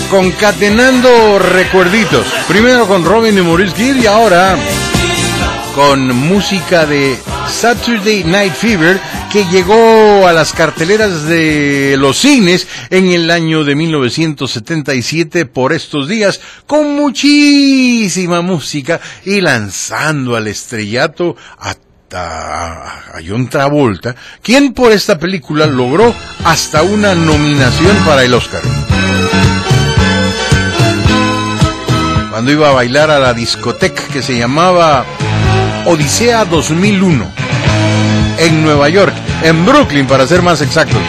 concatenando recuerditos. Primero con Robin y Maurice Gibb y ahora con música de Saturday Night Fever, que llegó a las carteleras de los cines en el año de 1977 por estos días, con muchísima música y lanzando al estrellato a John Travolta, quien por esta película logró hasta una nominación para el Oscar. Cuando iba a bailar a la discoteca que se llamaba Odisea 2001 en Nueva York, en Brooklyn para ser más exactos.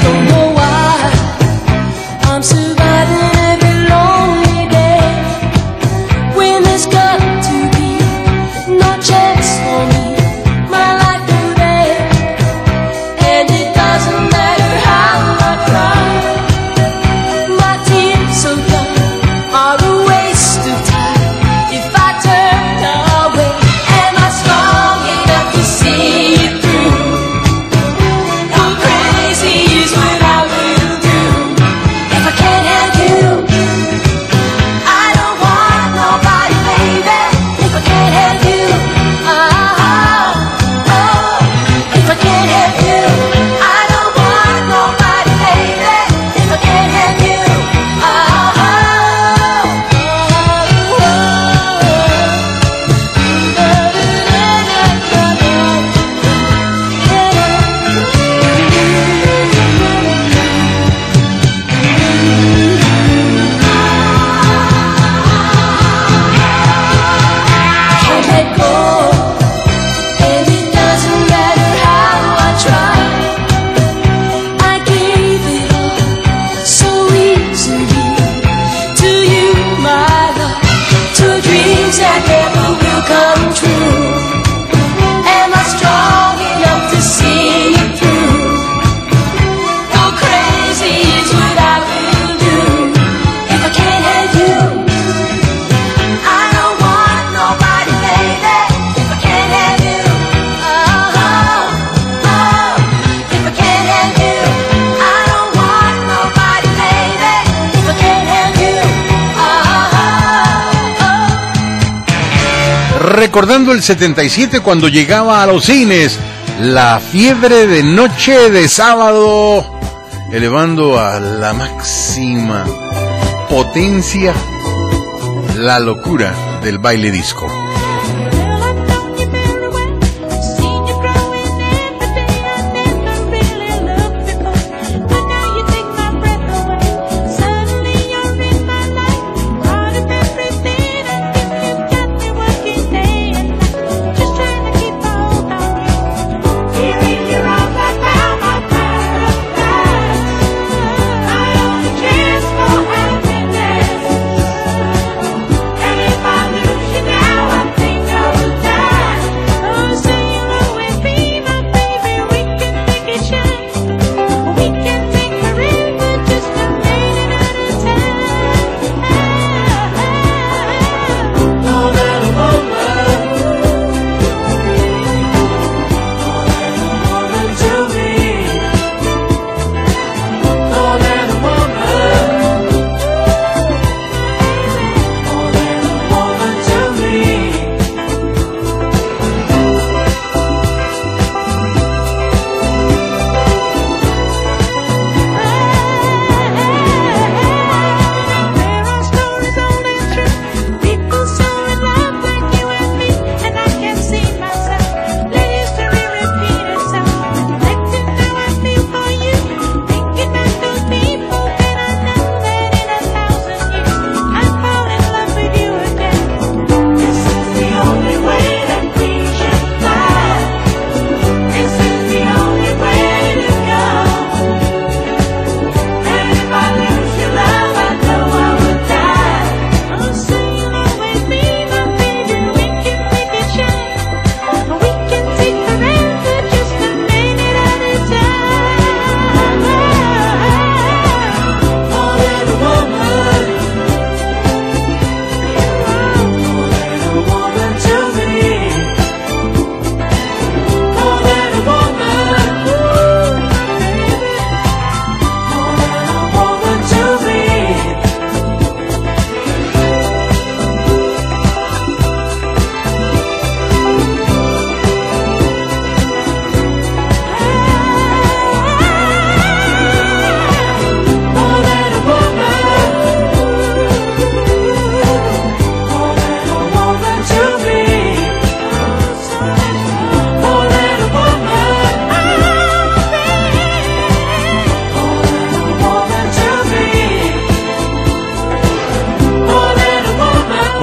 Recordando el 77 cuando llegaba a los cines la fiebre de Noche de Sábado, elevando a la máxima potencia la locura del baile disco. Now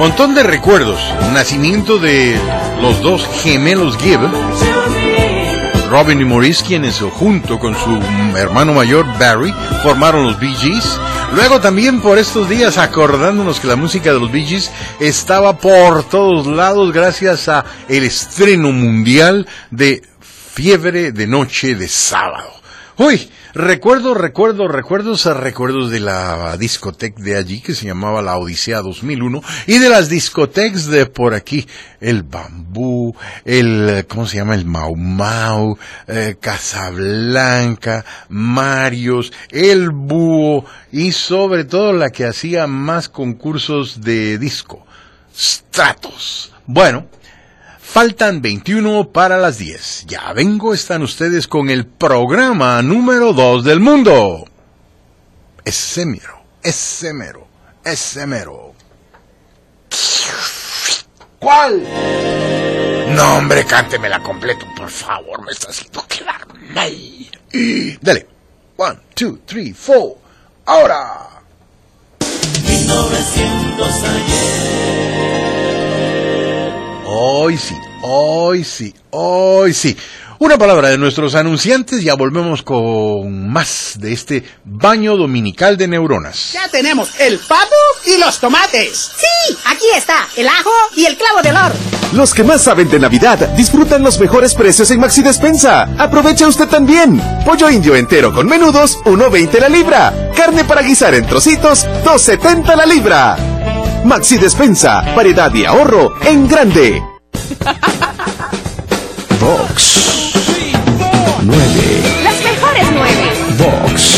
Montón de recuerdos. Nacimiento de los dos gemelos Gibb, Robin y Maurice, quienes junto con su hermano mayor Barry formaron los Bee Gees. Luego también por estos días acordándonos que la música de los Bee Gees estaba por todos lados gracias a el estreno mundial de Fiebre de Noche de Sábado. Uy, recuerdos de la discoteca de allí que se llamaba la Odisea 2001 y de las discotecas de por aquí, el Bambú, ¿cómo se llama? El Mau Mau, Casablanca, Marios, el Búho y sobre todo la que hacía más concursos de disco, Stratos. Bueno, faltan 21 para las 10. Ya vengo, están ustedes con el programa número 2 del mundo. Ese mero. ¿Cuál? No, hombre, cántemela completo, por favor, me está haciendo quedar mal. Dale. 1, 2, 3, 4. ¡Ahora! 1900 ayer. Hoy sí. Una palabra de nuestros anunciantes, ya volvemos con más de este baño dominical de neuronas. Ya tenemos el pavo y los tomates. Sí, aquí está, el ajo y el clavo de olor. Los que más saben de Navidad disfrutan los mejores precios en Maxi Despensa. Aprovecha usted también. Pollo indio entero con menudos, 1.20 la libra. Carne para guisar en trocitos, 2.70 la libra. Maxi Despensa, variedad y ahorro en grande. Vox 9. Las mejores 9. Vox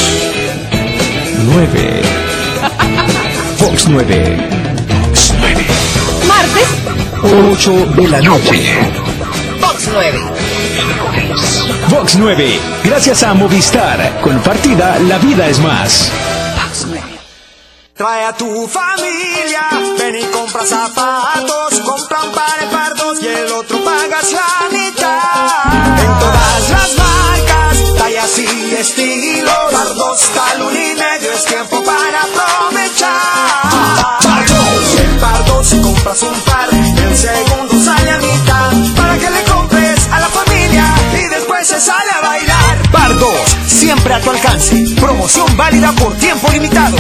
9. Vox 9. Vox 9. Martes 8 de la noche. Vox 9. Vox 9. Gracias a Movistar. Con partida, la vida es más. Vox 9. Trae a tu familia, ven y compra zapatos, compra un par de pardos y el otro pagas la mitad. En todas las marcas, tallas y estilos, pardos, talón y medio, es tiempo para aprovechar. Pardos, en Pardos compras un par, el segundo sale a mitad, para que le compres a la familia y después se sale a bailar. Pardos, siempre a tu alcance, promoción válida por tiempo limitado.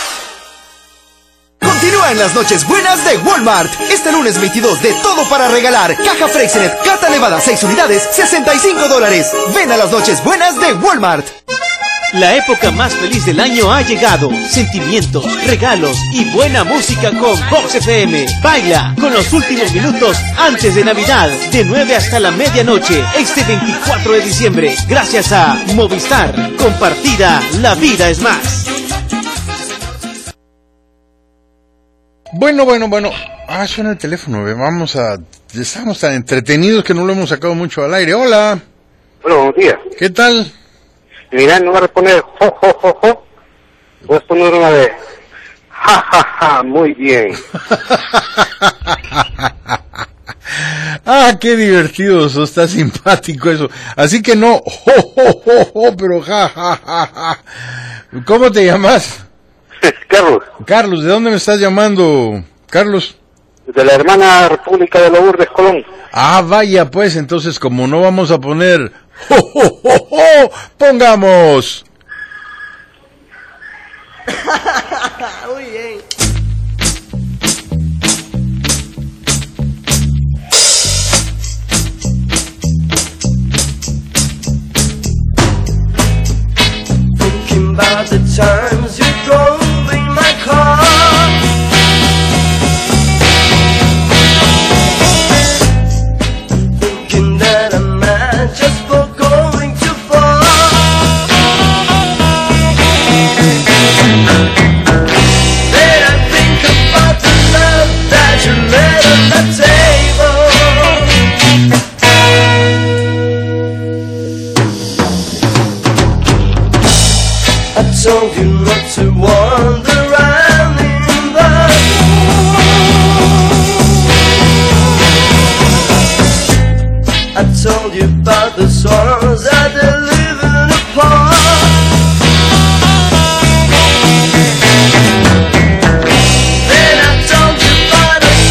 Continúa en las noches buenas de Walmart. Este lunes 22 de todo para regalar. Caja Freixenet, carta elevada 6 unidades, $65. Ven a las noches buenas de Walmart. La época más feliz del año ha llegado. Sentimientos, regalos y buena música con Vox FM. Baila con los últimos minutos antes de Navidad, de 9 hasta la medianoche, este 24 de diciembre. Gracias a Movistar. Compartida, la vida es más. Bueno. Suena el teléfono, estamos tan entretenidos que no lo hemos sacado mucho al aire. Hola. Hola, buenos días. ¿Qué tal? Mira, no va a responder jo, jo, jo, jo. Voy a poner una de ja, ja, ja, muy bien. Ah, qué divertido, eso está simpático eso. Así que no, jo, jo, jo, jo, pero ja, ja, ja, ja. ¿Cómo te llamas? Carlos. Carlos, ¿de dónde me estás llamando, Carlos? De la hermana República de Lourdes, Colón. Ah, vaya, pues, entonces, como no vamos a poner ¡jo, jo, jo, jo! ¡Pongamos! Muy bien. Thinking about the times you drove in my car. Thinking that I'm mad just for going too far. Then I think about the love that you left on the table. I told you not to wander around in the dark. I told you about the sorrows that they're living apart. Then I told you about the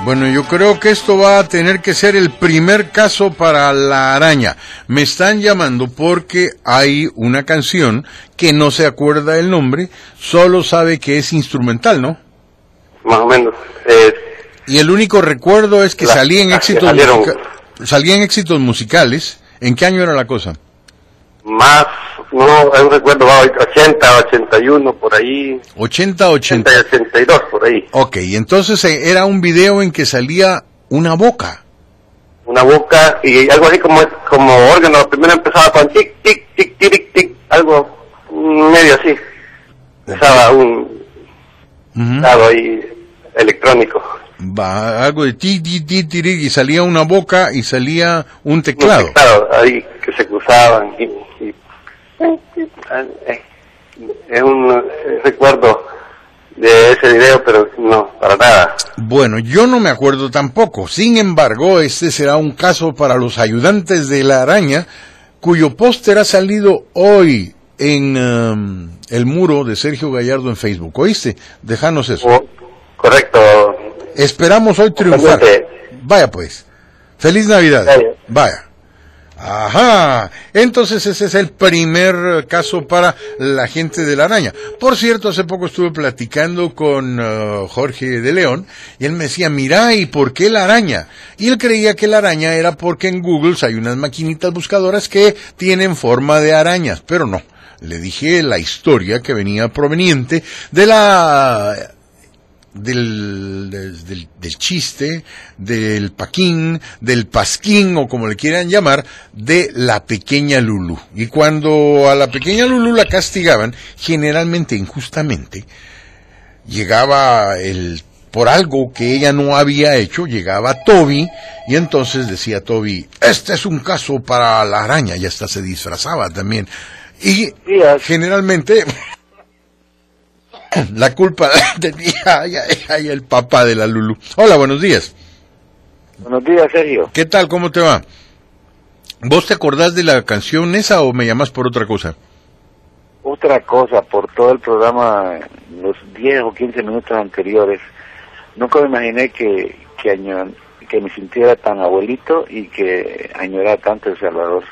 Bueno, yo creo que esto va a tener que ser el primer caso para la araña. Me están llamando porque hay una canción que no se acuerda el nombre, solo sabe que es instrumental, ¿no? Más o menos. Y el único recuerdo es que salía en éxitos musicales. ¿En qué año era la cosa? Más, no recuerdo, 80, 81, por ahí. 80, 80. 82, por ahí. Ok, entonces era un video en que salía una boca. Una boca y algo así como órgano. Primero empezaba con tic, tic, tic, tic, tic, algo medio así. Empezaba un lado ahí electrónico. Algo de ti, y salía una boca y salía un teclado. Un teclado ahí que se cruzaban es un recuerdo de ese video, pero no, para nada. Bueno, yo no me acuerdo tampoco. Sin embargo, este será un caso para los ayudantes de la araña, cuyo póster ha salido hoy en el muro de Sergio Gallardo en Facebook. ¿Oíste? Déjanos eso. Correcto. Esperamos hoy triunfar. Vaya pues. Feliz Navidad. Vaya. Ajá, entonces ese es el primer caso para la gente de la araña. Por cierto, hace poco estuve platicando con Jorge de León y él me decía, mira, ¿y por qué la araña? Y él creía que la araña era porque en Google hay unas maquinitas buscadoras que tienen forma de arañas, pero no. Le dije la historia que venía proveniente de del chiste, del paquín, del pasquín o como le quieran llamar, de la pequeña Lulú. Y cuando a la pequeña Lulú la castigaban, generalmente injustamente, llegaba por algo que ella no había hecho, llegaba Toby, y entonces decía Toby, este es un caso para la araña, y hasta se disfrazaba también. Y generalmente la culpa tenía el papá de la Lulú. Hola, buenos días. Buenos días, Sergio. ¿Qué tal? ¿Cómo te va? ¿Vos te acordás de la canción esa o me llamas por otra cosa? Otra cosa, por todo el programa, los 10 o 15 minutos anteriores, nunca me imaginé que me sintiera tan abuelito y que añorara tanto El Salvador.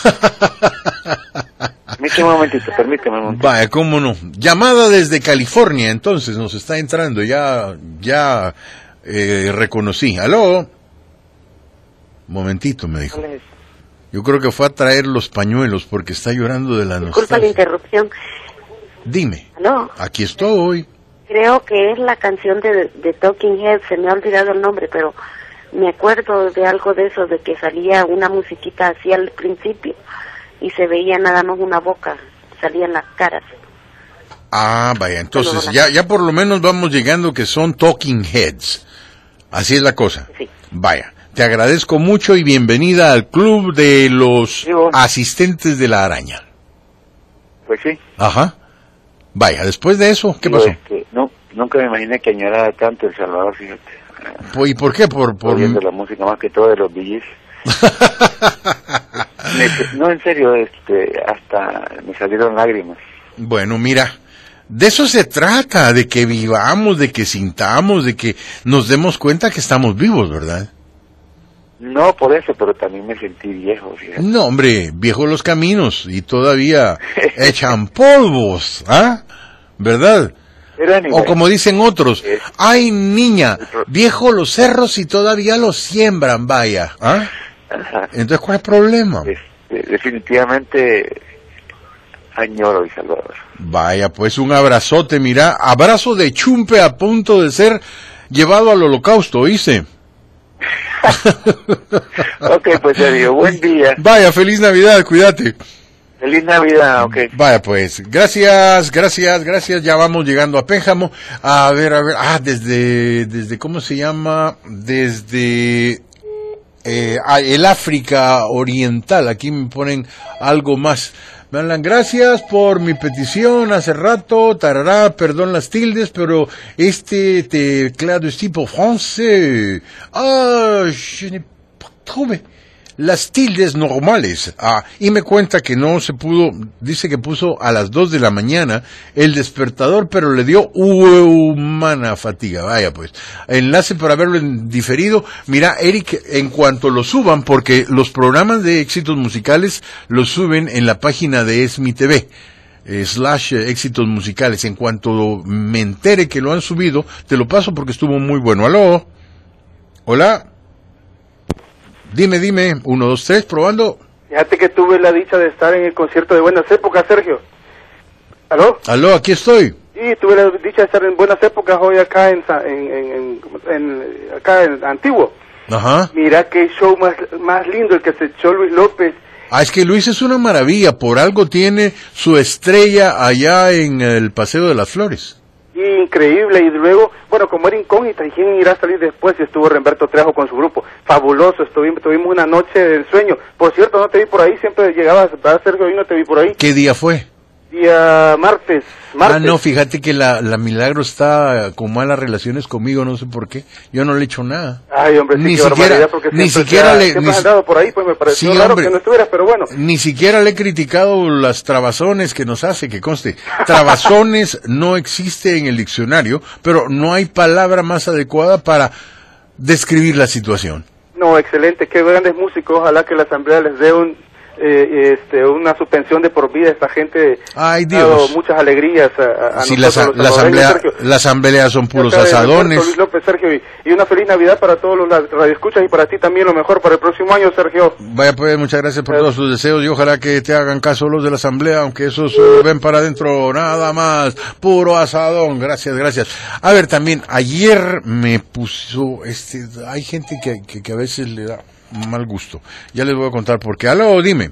Permíteme un momentito. Vaya, cómo no. Llamada desde California, entonces nos está entrando, ya reconocí. ¿Aló? Momentito, me dijo. Yo creo que fue a traer los pañuelos porque está llorando de la nostalgia. Disculpa la interrupción. Dime. ¿Aló? Aquí estoy. Creo que es la canción de Talking Heads, se me ha olvidado el nombre, pero me acuerdo de algo de eso, de que salía una musiquita así al principio y se veía nada más una boca, salían las caras. Ah, vaya, entonces ya por lo menos vamos llegando que son Talking Heads. Así es la cosa. Sí. Vaya, te agradezco mucho y bienvenida al club de los asistentes de la araña. Pues sí. Ajá. Vaya, después de eso, ¿qué pasó? No, nunca me imaginé que añorara tanto El Salvador, fíjate. ¿Y por qué? Por viendo la música más que todo de los Bee Gees. No, en serio, hasta me salieron lágrimas. Bueno, mira, de eso se trata, de que vivamos, de que sintamos, de que nos demos cuenta que estamos vivos, ¿verdad? No, por eso, pero también me sentí viejo, fíjate. No, hombre, viejos los caminos y todavía echan polvos, ¿ah? ¿Verdad? O como dicen otros, ay niña, viejo los cerros y todavía los siembran, vaya, ¿ah? Entonces, ¿cuál es el problema? Definitivamente añoro El Salvador. Vaya, pues un abrazote, mira, abrazo de chumpe a punto de ser llevado al holocausto, ¿oíste? Ok, pues Sergio, buen día. Vaya, feliz Navidad, cuídate. Feliz Navidad, ok. Vaya pues, gracias, ya vamos llegando a Pénjamo. A ver, desde ¿cómo se llama? Desde el África Oriental, aquí me ponen algo más. Me hablan, gracias por mi petición hace rato, tarará, perdón las tildes, pero este teclado es tipo francés. Je n'ai pas trouvé las tildes normales. Y me cuenta que no se pudo, dice que puso a las 2 de la mañana el despertador, pero le dio humana fatiga. Vaya pues, enlace para verlo en diferido. Mira, Eric, en cuanto lo suban, porque los programas de éxitos musicales los suben en la página de ESMI TV. /éxitos musicales. En cuanto me entere que lo han subido, te lo paso porque estuvo muy bueno. ¿Aló? ¿Hola? Dime, 1, 2, 3, probando. Fíjate que tuve la dicha de estar en el concierto de Buenas Épocas, Sergio. ¿Aló? Aló, aquí estoy. Sí, tuve la dicha de estar en Buenas Épocas hoy acá en Antiguo. Ajá. Mira qué show más lindo el que se echó Luis López. Es que Luis es una maravilla, por algo tiene su estrella allá en el Paseo de las Flores. Increíble, y luego, bueno, como era incógnita, ¿y quién irá a salir después? Y estuvo Remberto Trejo con su grupo, fabuloso, tuvimos una noche de sueño. Por cierto, no te vi por ahí, siempre llegabas, ¿verdad, Sergio? Y no te vi por ahí. ¿Qué día fue? Día martes. No, fíjate que la Milagro está con malas relaciones conmigo, no sé por qué. Yo no le he hecho nada. Ay, hombre, ni siquiera has andado por ahí, pues me pareció raro que no estuvieras, pero bueno. Ni siquiera le he criticado las trabazones que nos hace, que conste. Trabazones no existe en el diccionario, pero no hay palabra más adecuada para describir la situación. No, excelente, qué grandes músicos, ojalá que la asamblea les dé una suspensión de por vida. Esta gente ha dado muchas alegrías a sí, nosotros, la asamblea son puros asadones. Luis López, Sergio, y una feliz Navidad para todos los radioescuchas y para ti también lo mejor para el próximo año, Sergio. Vaya pues, muchas gracias por todos tus deseos y ojalá que te hagan caso los de la asamblea, aunque esos ven para adentro nada más, puro asadón. Gracias. A ver, también ayer me puso hay gente que a veces le da mal gusto. Ya les voy a contar por qué. Aló, dime.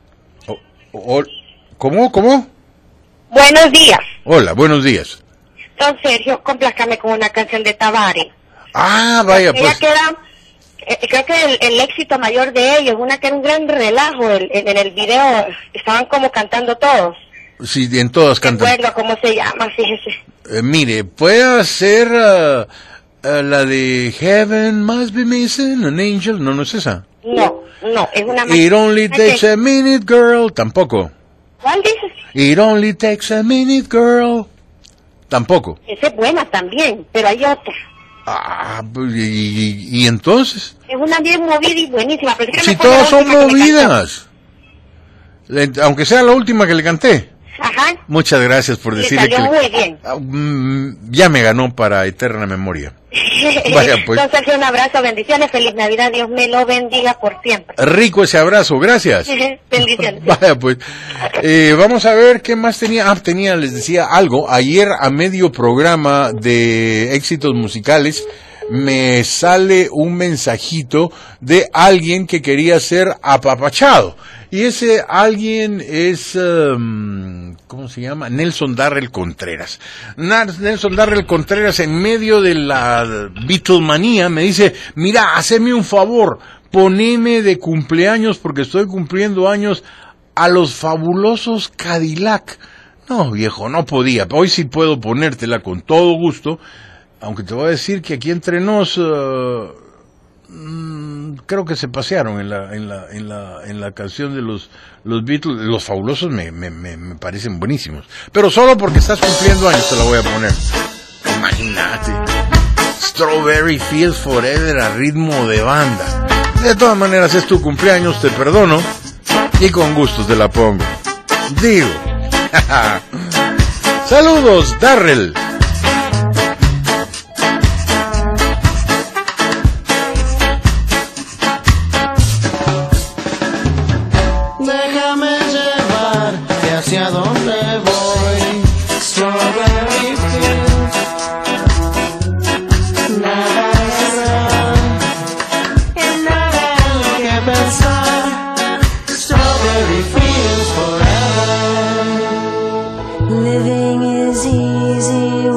¿Cómo? Buenos días. Hola, buenos días. Don Sergio, complázcame con una canción de Tavares. Vaya, pues. Creo que el éxito mayor de ellos, una que era un gran relajo, en el video estaban como cantando todos. Sí, en todas cantan. No recuerdo cómo se llama, fíjese. Mire, puede ser la de Heaven Must Be Missing an Angel. No es esa. No, es una más. It Only Takes a Minute Girl. Tampoco. ¿Cuál dices? It Only Takes a Minute Girl. Tampoco. Esa es buena también, pero hay otra. ¿Y entonces? Es una bien movida y buenísima. Pero si todas son movidas. Aunque sea la última que le canté. Ajá. Muchas gracias por decirle que... muy bien. Ya me ganó para eterna memoria. Vaya pues. Entonces, un abrazo, bendiciones, feliz Navidad, Dios me lo bendiga por siempre. Rico ese abrazo, gracias. Bendiciones. Vaya pues. Vamos a ver qué más tenía. Les decía algo. Ayer a medio programa de éxitos musicales me sale un mensajito de alguien que quería ser apapachado. Y ese alguien es, ¿cómo se llama? Nelson Darrell Contreras. Nelson Darrell Contreras, en medio de la Beatlemanía, me dice, mira, haceme un favor, poneme de cumpleaños, porque estoy cumpliendo años, a los fabulosos Cadillac. No, viejo, no podía. Hoy sí puedo ponértela con todo gusto, aunque te voy a decir que aquí entre nos... creo que se pasearon en la canción de los Beatles. Los fabulosos me parecen buenísimos, pero solo porque estás cumpliendo años te la voy a poner. Imagínate, Strawberry Fields Forever a ritmo de banda. De todas maneras es tu cumpleaños, te perdono y con gusto te la pongo. Digo. Saludos, Darrell. Hacia donde voy, Strawberry Fields, nada será, y nada que pensar, Strawberry Fields forever. Living is easy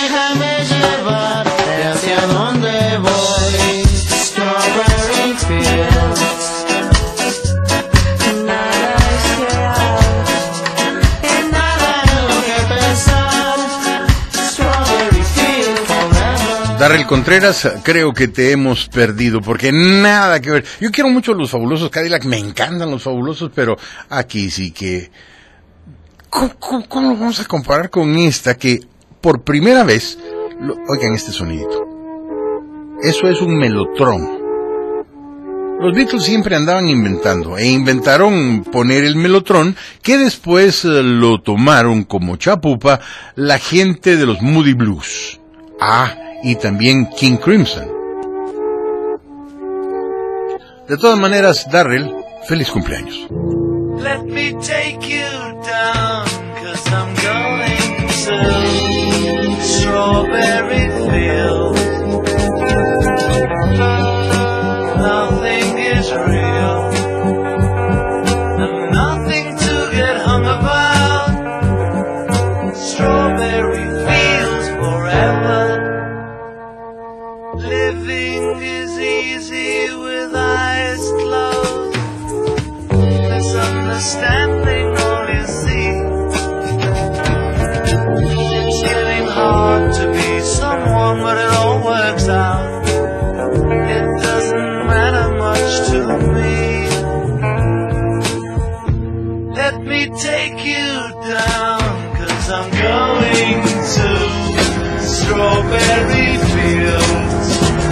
Déjame llevarte hacia donde voy. Strawberry Fields. Nada es real y nada lo que pensar. Strawberry Fields forever. Darrell Contreras, creo que te hemos perdido, porque nada que ver. Yo quiero mucho los Fabulosos Cadillac, me encantan los Fabulosos, pero aquí sí que... ¿Cómo lo vamos a comparar con esta que por primera vez... Oigan este sonidito. Eso es un melotrón. Los Beatles siempre andaban inventando, e inventaron poner el melotrón, que después lo tomaron como chapupa la gente de los Moody Blues. Ah, y también King Crimson. De todas maneras, Darrell, feliz cumpleaños. Let me take you down, 'cause I'm going to Strawberry Fields. Nothing is real, and nothing to get hung about. Strawberry Fields forever. Living is easy with eyes closed. Misunderstanding all you see. It's getting hard to be someone, but it all works out. It doesn't matter much to me. Let me take you down, 'cause I'm going to Strawberry Fields.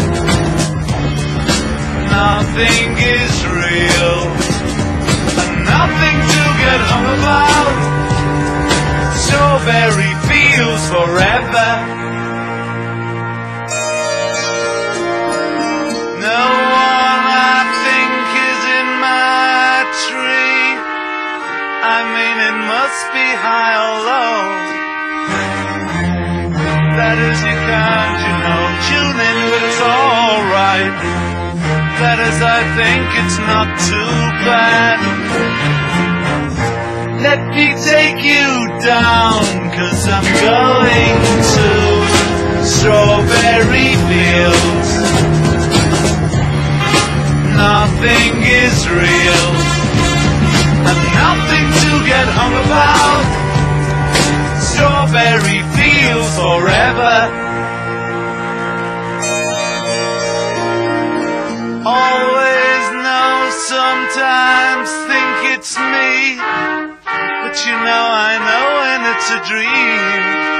Nothing is real, nothing to get hung about. Strawberry Fields forever. No one I think is in my tree. I mean, it must be high or low. That is, you can't, tune in, but it's alright. That is, I think it's not too bad. Let me take you down, 'cause I'm going to Strawberry Fields. Nothing is real, and nothing to get hung about. Strawberry Fields forever. Always know, sometimes think it's me, but I know when it's a dream.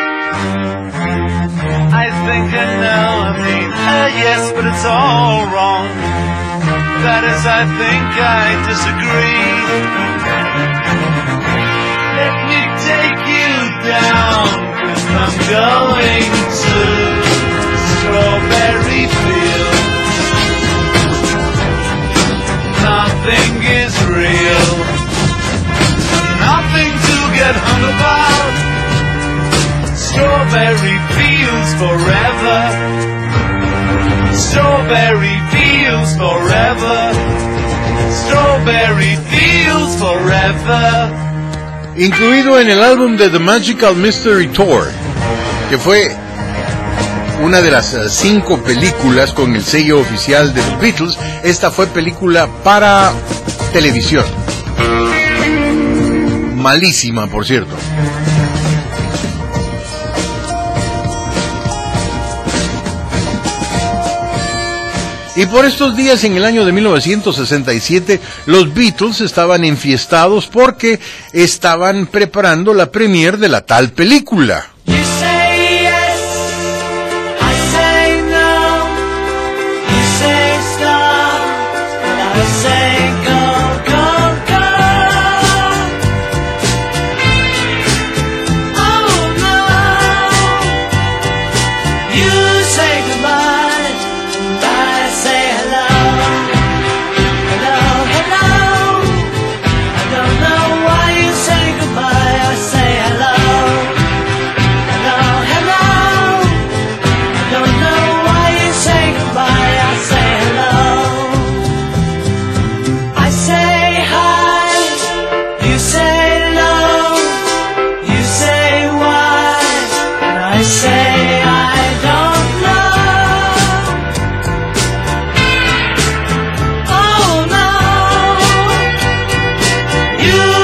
I think I know, yes, but it's all wrong. That is, I think I disagree. Let me take you down, 'cause I'm going to Strawberry Fields. Nothing is real, nothing to get hung about. Strawberry Fields forever. Strawberry Fields forever. Strawberry Fields forever. Incluido en el álbum de The Magical Mystery Tour, que fue una de las 5 películas con el sello oficial de los Beatles. Esta fue película para televisión. Malísima, por cierto. Y por estos días, en el año de 1967, los Beatles estaban enfiestados porque estaban preparando la premiere de la tal película. Say You